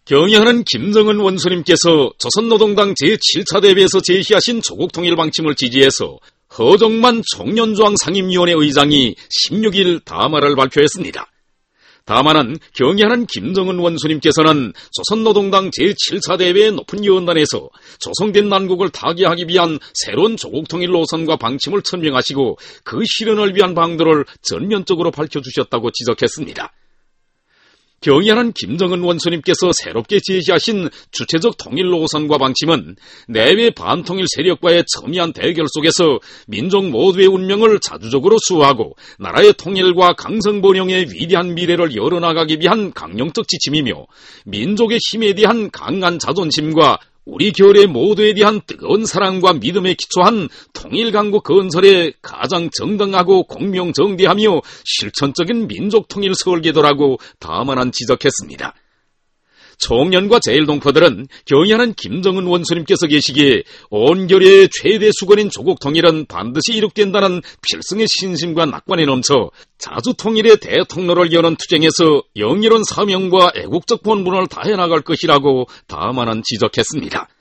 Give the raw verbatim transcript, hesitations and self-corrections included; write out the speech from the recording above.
경의하는 김정은 원수님께서 조선노동당 제칠 차 대회에서 제시하신 조국통일 방침을 지지해서 허정만 청년조항 상임위원회 의장이 십육 일 담화를 발표했습니다. 담화는 경의하는 김정은 원수님께서는 조선노동당 제칠 차 대회의 높은 연단에서 조성된 난국을 타개하기 위한 새로운 조국통일 노선과 방침을 천명하시고 그 실현을 위한 방도를 전면적으로 밝혀주셨다고 지적했습니다. 경의하는 김정은 원수님께서 새롭게 제시하신 주체적 통일 노선과 방침은 내외 반통일 세력과의 첨예한 대결 속에서 민족 모두의 운명을 자주적으로 수호하고 나라의 통일과 강성번영의 위대한 미래를 열어나가기 위한 강령적 지침이며 민족의 힘에 대한 강한 자존심과 우리 결의 모두에 대한 뜨거운 사랑과 믿음에 기초한 통일강국 건설에 가장 정당하고 공명정대하며 실천적인 민족통일 설계도라고 담화는 지적했습니다. 청년과 제일동포들은 경의하는 김정은 원수님께서 계시기에 온결의 최대 수건인 조국통일은 반드시 이룩된다는 필승의 신심과 낙관에 넘쳐 자주통일의 대통로를 여는 투쟁에서 영예로운 사명과 애국적 본분을 다해 나갈 것이라고 담화는 지적했습니다.